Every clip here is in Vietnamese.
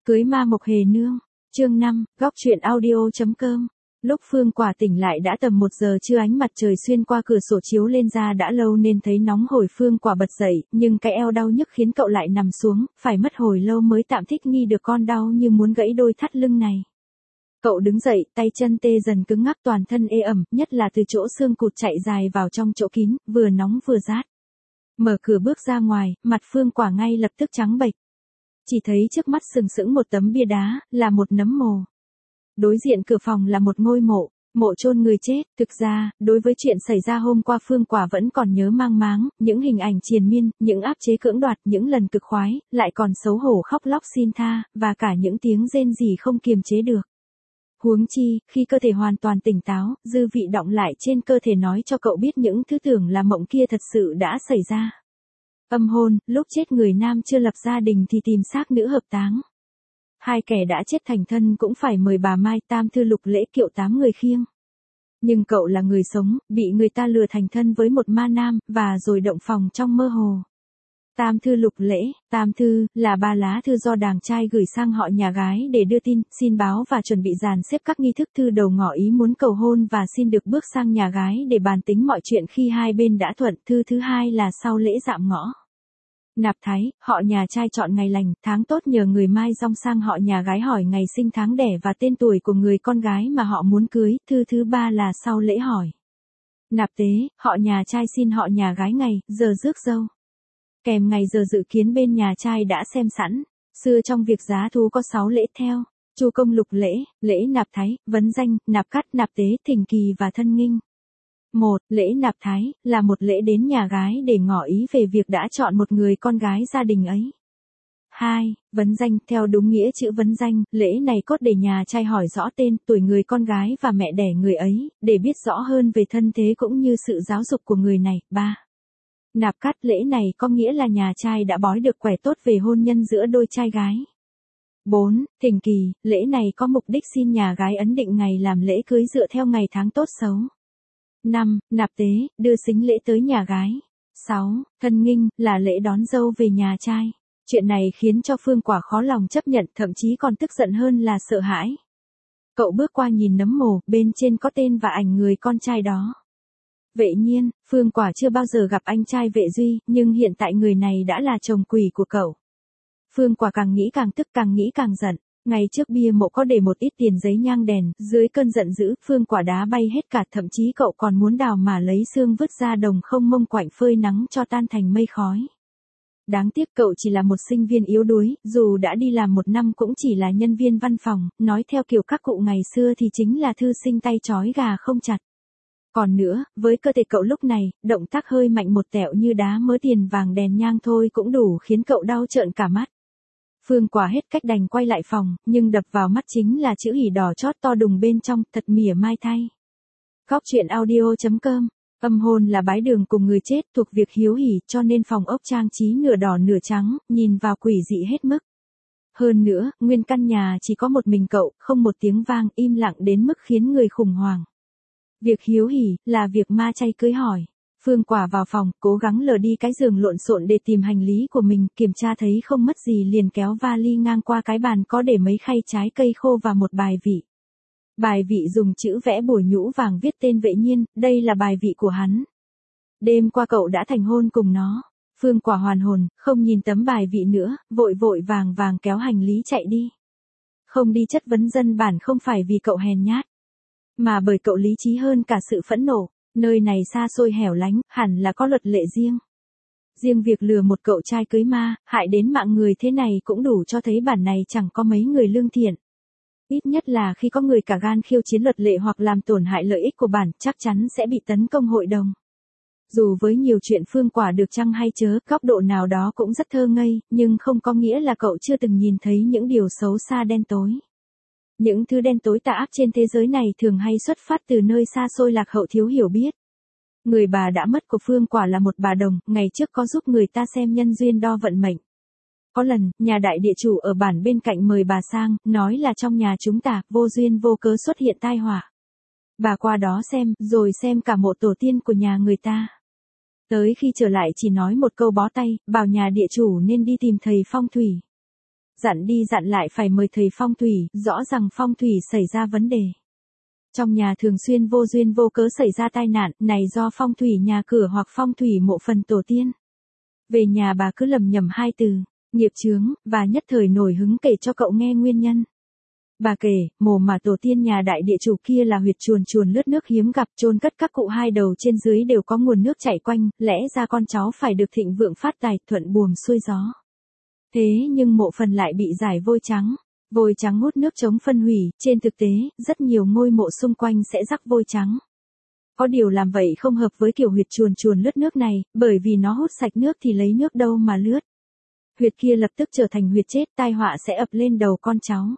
Cưới ma Mộc Hề Nương, chương 5, góc truyện audio.com. Lúc Phương Quả tỉnh lại đã tầm 1 giờ trưa, ánh mặt trời xuyên qua cửa sổ chiếu lên ra đã lâu nên thấy nóng hổi. Phương Quả bật dậy, nhưng cái eo đau nhức khiến cậu lại nằm xuống, phải mất hồi lâu mới tạm thích nghi được con đau như muốn gãy đôi thắt lưng này. Cậu đứng dậy, tay chân tê dần cứng ngắc, toàn thân ê ẩm, nhất là từ chỗ xương cụt chạy dài vào trong chỗ kín, vừa nóng vừa rát. Mở cửa bước ra ngoài, mặt Phương Quả ngay lập tức trắng bệch. Chỉ thấy trước mắt sừng sững một tấm bia đá, là một nấm mồ. Đối diện cửa phòng là một ngôi mộ, mộ chôn người chết. Thực ra, đối với chuyện xảy ra hôm qua Phương Quả vẫn còn nhớ mang máng, những hình ảnh triền miên, những áp chế cưỡng đoạt, những lần cực khoái, lại còn xấu hổ khóc lóc xin tha, và cả những tiếng rên rỉ không kiềm chế được. Huống chi, khi cơ thể hoàn toàn tỉnh táo, dư vị đọng lại trên cơ thể nói cho cậu biết những thứ tưởng là mộng kia thật sự đã xảy ra. Âm hôn, lúc chết người nam chưa lập gia đình thì tìm xác nữ hợp táng. Hai kẻ đã chết thành thân cũng phải mời bà Mai Tam Thư Lục lễ kiệu 8 người khiêng. Nhưng cậu là người sống, bị người ta lừa thành thân với một ma nam, và rồi động phòng trong mơ hồ. Tam Thư Lục lễ, Tam Thư, là 3 lá thư do đàng trai gửi sang họ nhà gái để đưa tin, xin báo và chuẩn bị dàn xếp các nghi thức. Thư đầu ngỏ ý muốn cầu hôn và xin được bước sang nhà gái để bàn tính mọi chuyện khi hai bên đã thuận. Thư thứ hai là sau lễ dạm ngõ. Nạp thái, họ nhà trai chọn ngày lành, tháng tốt nhờ người mai rong sang họ nhà gái hỏi ngày sinh tháng đẻ và tên tuổi của người con gái mà họ muốn cưới. Thư thứ ba là sau lễ hỏi. Nạp tế, họ nhà trai xin họ nhà gái ngày, giờ rước dâu. Kèm ngày giờ dự kiến bên nhà trai đã xem sẵn. Xưa trong việc giá thú có 6 lễ theo: chu công lục lễ, lễ nạp thái, vấn danh, nạp cắt, nạp tế, thỉnh kỳ và thân nghinh. 1. Lễ nạp thái, là một lễ đến nhà gái để ngỏ ý về việc đã chọn một người con gái gia đình ấy. 2. Vấn danh, theo đúng nghĩa chữ vấn danh, lễ này cốt để nhà trai hỏi rõ tên, tuổi người con gái và mẹ đẻ người ấy, để biết rõ hơn về thân thế cũng như sự giáo dục của người này. 3. Nạp cắt, lễ này có nghĩa là nhà trai đã bói được quẻ tốt về hôn nhân giữa đôi trai gái. 4. Thỉnh kỳ, lễ này có mục đích xin nhà gái ấn định ngày làm lễ cưới dựa theo ngày tháng tốt xấu. 5. Nạp tế, đưa sính lễ tới nhà gái. 6. Thân nghinh, là lễ đón dâu về nhà trai. Chuyện này khiến cho Phương Quả khó lòng chấp nhận, thậm chí còn tức giận hơn là sợ hãi. Cậu bước qua nhìn nấm mồ, bên trên có tên và ảnh người con trai đó. Vệ Nhiên, Phương Quả chưa bao giờ gặp anh trai Vệ Duy, nhưng hiện tại người này đã là chồng quỷ của cậu. Phương Quả càng nghĩ càng tức, càng nghĩ càng giận. Ngày trước bia mộ có để một ít tiền giấy nhang đèn, dưới cơn giận dữ, Phương Quả đá bay hết cả, thậm chí cậu còn muốn đào mà lấy xương vứt ra đồng không mông quạnh phơi nắng cho tan thành mây khói. Đáng tiếc cậu chỉ là một sinh viên yếu đuối, dù đã đi làm 1 năm cũng chỉ là nhân viên văn phòng, nói theo kiểu các cụ ngày xưa thì chính là thư sinh tay trói gà không chặt. Còn nữa, với cơ thể cậu lúc này, động tác hơi mạnh một tẹo như đá mớ tiền vàng đèn nhang thôi cũng đủ khiến cậu đau trợn cả mắt. Phương Quả hết cách đành quay lại phòng, nhưng đập vào mắt chính là chữ hỉ đỏ chót to đùng bên trong, thật mỉa mai thay. Góc truyện audio.com. Âm hôn là bái đường cùng người chết, thuộc việc hiếu hỉ, cho nên phòng ốc trang trí nửa đỏ nửa trắng, nhìn vào quỷ dị hết mức. Hơn nữa, nguyên căn nhà chỉ có một mình cậu, không một tiếng vang, im lặng đến mức khiến người khủng hoảng. Việc hiếu hỉ, là việc ma chay cưới hỏi. Phương Quả vào phòng, cố gắng lờ đi cái giường lộn xộn để tìm hành lý của mình, kiểm tra thấy không mất gì liền kéo vali ngang qua cái bàn có để mấy khay trái cây khô và một bài vị. Bài vị dùng chữ vẽ bùa nhũ vàng viết tên Vệ Nhiên, đây là bài vị của hắn. Đêm qua cậu đã thành hôn cùng nó. Phương Quả hoàn hồn, không nhìn tấm bài vị nữa, vội vội vàng vàng kéo hành lý chạy đi. Không đi chất vấn dân bản không phải vì cậu hèn nhát, mà bởi cậu lý trí hơn cả sự phẫn nộ. Nơi này xa xôi hẻo lánh, hẳn là có luật lệ riêng. Riêng việc lừa một cậu trai cưới ma, hại đến mạng người thế này cũng đủ cho thấy bản này chẳng có mấy người lương thiện. Ít nhất là khi có người cả gan khiêu chiến luật lệ hoặc làm tổn hại lợi ích của bản, chắc chắn sẽ bị tấn công hội đồng. Dù với nhiều chuyện Phương Quả được chăng hay chớ, góc độ nào đó cũng rất thơ ngây, nhưng không có nghĩa là cậu chưa từng nhìn thấy những điều xấu xa đen tối. Những thứ đen tối tà ác trên thế giới này thường hay xuất phát từ nơi xa xôi lạc hậu thiếu hiểu biết. Người bà đã mất của Phương Quả là một bà đồng, ngày trước có giúp người ta xem nhân duyên đo vận mệnh. Có lần, nhà đại địa chủ ở bản bên cạnh mời bà sang, nói là trong nhà chúng ta, vô duyên vô cớ xuất hiện tai họa. Bà qua đó xem, rồi xem cả mộ tổ tiên của nhà người ta. Tới khi trở lại chỉ nói một câu bó tay, bảo nhà địa chủ nên đi tìm thầy phong thủy. Dặn đi dặn lại phải mời thầy phong thủy, rõ rằng phong thủy xảy ra vấn đề. Trong nhà thường xuyên vô duyên vô cớ xảy ra tai nạn, này do phong thủy nhà cửa hoặc phong thủy mộ phần tổ tiên. Về nhà bà cứ lầm nhầm hai từ, nghiệp chướng, và nhất thời nổi hứng kể cho cậu nghe nguyên nhân. Bà kể, mồ mà tổ tiên nhà đại địa chủ kia là huyệt chuồn chuồn lướt nước hiếm gặp, chôn cất các cụ hai đầu trên dưới đều có nguồn nước chảy quanh, lẽ ra con cháu phải được thịnh vượng phát tài, thuận buồm xuôi gió. Thế nhưng mộ phần lại bị rải vôi trắng. Vôi trắng hút nước chống phân hủy, trên thực tế, rất nhiều ngôi mộ xung quanh sẽ rắc vôi trắng. Có điều làm vậy không hợp với kiểu huyệt chuồn chuồn lướt nước này, bởi vì nó hút sạch nước thì lấy nước đâu mà lướt. Huyệt kia lập tức trở thành huyệt chết, tai họa sẽ ập lên đầu con cháu.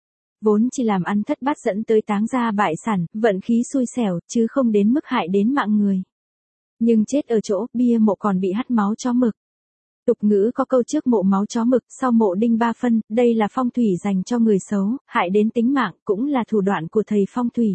Vốn chỉ làm ăn thất bát dẫn tới táng gia bại sản, vận khí xui xẻo, chứ không đến mức hại đến mạng người. Nhưng chết ở chỗ, bia mộ còn bị hắt máu chó mực. Tục ngữ có câu trước mộ máu chó mực, sau mộ đinh ba phân, đây là phong thủy dành cho người xấu, hại đến tính mạng, cũng là thủ đoạn của thầy phong thủy.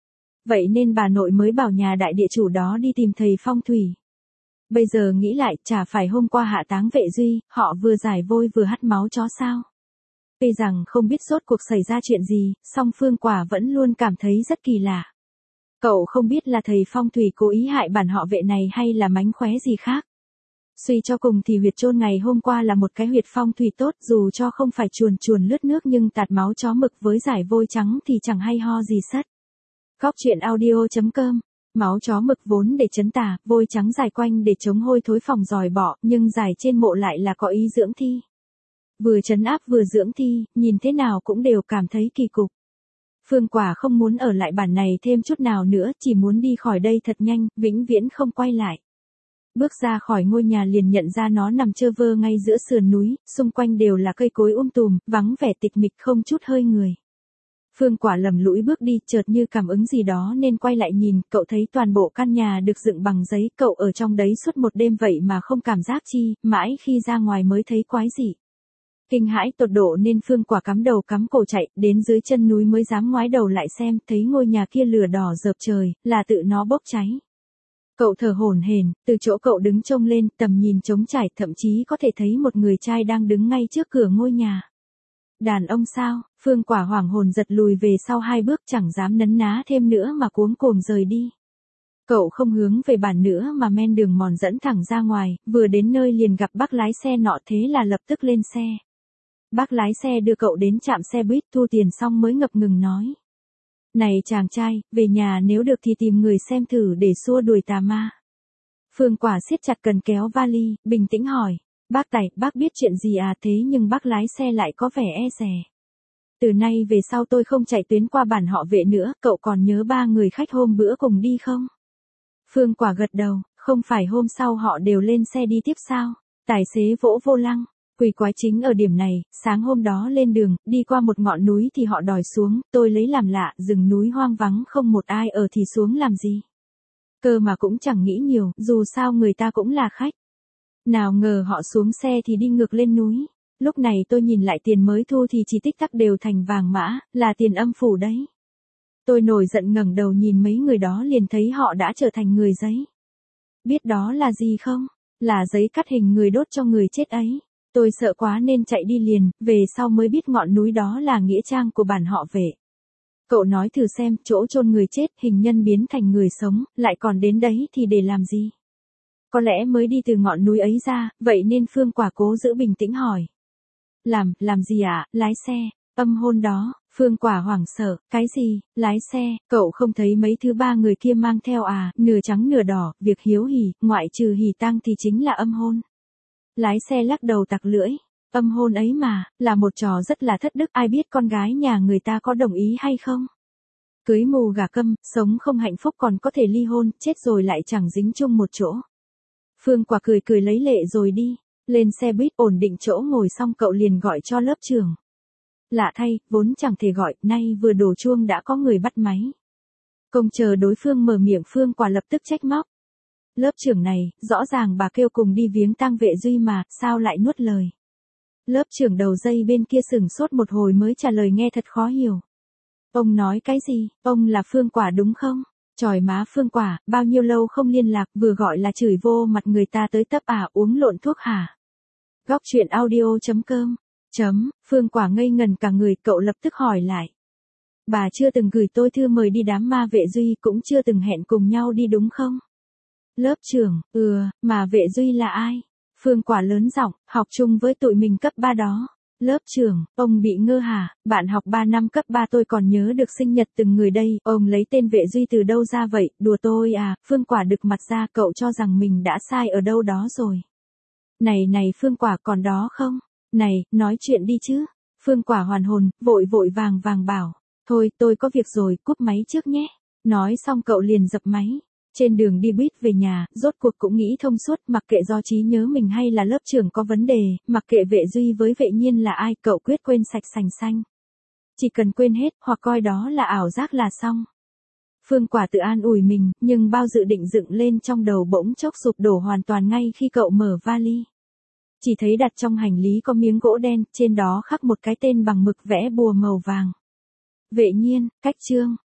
Vậy nên bà nội mới bảo nhà đại địa chủ đó đi tìm thầy phong thủy. Bây giờ nghĩ lại, chả phải hôm qua hạ táng vệ Duy, họ vừa giải vôi vừa hắt máu chó sao? Tuy rằng không biết rốt cuộc xảy ra chuyện gì, song Phương Quả vẫn luôn cảm thấy rất kỳ lạ. Cậu không biết là thầy phong thủy cố ý hại bản họ vệ này hay là mánh khóe gì khác. Suy cho cùng thì huyệt chôn ngày hôm qua là một cái huyệt phong thủy tốt, dù cho không phải chuồn chuồn lướt nước nhưng tạt máu chó mực với giải vôi trắng thì chẳng hay ho gì sất. Góc truyện audio.com. Máu chó mực vốn để trấn tà, vôi trắng rải quanh để chống hôi thối phòng giòi bọ, nhưng rải trên mộ lại là có ý dưỡng thi. Vừa trấn áp vừa dưỡng thi, nhìn thế nào cũng đều cảm thấy kỳ cục. Phương Quả không muốn ở lại bản này thêm chút nào nữa, chỉ muốn đi khỏi đây thật nhanh, vĩnh viễn không quay lại. Bước ra khỏi ngôi nhà liền nhận ra nó nằm trơ vơ ngay giữa sườn núi, xung quanh đều là cây cối tùm, vắng vẻ tịch mịch không chút hơi người. Phương Quả lầm lũi bước đi, chợt như cảm ứng gì đó nên quay lại nhìn, cậu thấy toàn bộ căn nhà được dựng bằng giấy, cậu ở trong đấy suốt một đêm vậy mà không cảm giác chi, mãi khi ra ngoài mới thấy quái dị. Kinh hãi tột độ nên Phương Quả cắm đầu cắm cổ chạy, đến dưới chân núi mới dám ngoái đầu lại xem, thấy ngôi nhà kia lửa đỏ rợp trời, là tự nó bốc cháy. Cậu thở hổn hển, từ chỗ cậu đứng trông lên, tầm nhìn trống trải, thậm chí có thể thấy một người trai đang đứng ngay trước cửa ngôi nhà. Đàn ông sao? Phương Quả hoảng hồn giật lùi về sau hai bước, chẳng dám nấn ná thêm nữa mà cuống cuồng rời đi. Cậu không hướng về bản nữa mà men đường mòn dẫn thẳng ra ngoài, vừa đến nơi liền gặp bác lái xe nọ, thế là lập tức lên xe. Bác lái xe đưa cậu đến trạm xe buýt, thu tiền xong mới ngập ngừng nói. Này chàng trai, về nhà nếu được thì tìm người xem thử để xua đuổi tà ma. Phương Quả siết chặt cần kéo vali, bình tĩnh hỏi. Bác Tài, bác biết chuyện gì à? Thế nhưng bác lái xe lại có vẻ e dè. Từ nay về sau tôi không chạy tuyến qua bản họ vệ nữa, cậu còn nhớ 3 người khách hôm bữa cùng đi không? Phương Quả gật đầu, không phải hôm sau họ đều lên xe đi tiếp sao? Tài xế vỗ vô lăng. Quỷ quái chính ở điểm này, sáng hôm đó lên đường, đi qua một ngọn núi thì họ đòi xuống, tôi lấy làm lạ, rừng núi hoang vắng không một ai ở thì xuống làm gì. Cơ mà cũng chẳng nghĩ nhiều, dù sao người ta cũng là khách. Nào ngờ họ xuống xe thì đi ngược lên núi. Lúc này tôi nhìn lại tiền mới thu thì chỉ tích tắc đều thành vàng mã, là tiền âm phủ đấy. Tôi nổi giận ngẩng đầu nhìn mấy người đó liền thấy họ đã trở thành người giấy. Biết đó là gì không? Là giấy cắt hình người đốt cho người chết ấy. Tôi sợ quá nên chạy đi liền, về sau mới biết ngọn núi đó là nghĩa trang của bản họ vệ. Cậu nói thử xem, chỗ chôn người chết, hình nhân biến thành người sống, lại còn đến đấy thì để làm gì? Có lẽ mới đi từ ngọn núi ấy ra, vậy nên Phương Quả cố giữ bình tĩnh hỏi. Làm gì ạ? Lái xe, âm hôn đó. Phương Quả hoảng sợ, cái gì? Lái xe, cậu không thấy mấy thứ 3 người kia mang theo à? Nửa trắng nửa đỏ, việc hiếu hỉ, ngoại trừ hỉ tang thì chính là âm hôn. Lái xe lắc đầu tặc lưỡi. Âm hôn ấy mà, là một trò rất là thất đức, ai biết con gái nhà người ta có đồng ý hay không? Cưới mù gả câm, sống không hạnh phúc còn có thể ly hôn, chết rồi lại chẳng dính chung một chỗ. Phương Quả cười cười lấy lệ rồi đi. Lên xe buýt ổn định chỗ ngồi xong cậu liền gọi cho lớp trưởng. Lạ thay, vốn chẳng thể gọi, nay vừa đổ chuông đã có người bắt máy. Không chờ đối phương mở miệng Phương Quả lập tức trách móc. Lớp trưởng này, rõ ràng bà kêu cùng đi viếng tang vệ Duy mà, sao lại nuốt lời. Lớp trưởng đầu dây bên kia sửng sốt một hồi mới trả lời nghe thật khó hiểu. Ông nói cái gì, ông là Phương Quả đúng không? Chòi má Phương Quả, bao nhiêu lâu không liên lạc, vừa gọi là chửi vô mặt người ta tới tấp à, uống lộn thuốc hả? Góc truyện audio.com Phương Quả ngây ngần cả người, cậu lập tức hỏi lại. Bà chưa từng gửi tôi thư mời đi đám ma Vệ Duy, cũng chưa từng hẹn cùng nhau đi đúng không? Lớp trưởng, mà Vệ Duy là ai? Phương Quả lớn giọng, học chung với tụi mình cấp 3 đó. Lớp trưởng, ông bị ngơ hả? Bạn học 3 năm cấp 3 tôi còn nhớ được sinh nhật từng người đây, ông lấy tên Vệ Duy từ đâu ra vậy? Đùa tôi à? Phương Quả đực mặt ra, cậu cho rằng mình đã sai ở đâu đó rồi. Này Phương Quả, còn đó không? Này, nói chuyện đi chứ. Phương Quả hoàn hồn, vội vàng bảo. Thôi, tôi có việc rồi, cúp máy trước nhé. Nói xong cậu liền dập máy. Trên đường đi buýt về nhà, rốt cuộc cũng nghĩ thông suốt, mặc kệ do trí nhớ mình hay là lớp trưởng có vấn đề, mặc kệ Vệ Duy với Vệ Nhiên là ai, cậu quyết quên sạch sành xanh. Chỉ cần quên hết, hoặc coi đó là ảo giác là xong. Phương Quả tự an ủi mình, nhưng bao dự định dựng lên trong đầu bỗng chốc sụp đổ hoàn toàn ngay khi cậu mở vali. Chỉ thấy đặt trong hành lý có miếng gỗ đen, trên đó khắc một cái tên bằng mực vẽ bùa màu vàng. Vệ Nhiên, cách chương.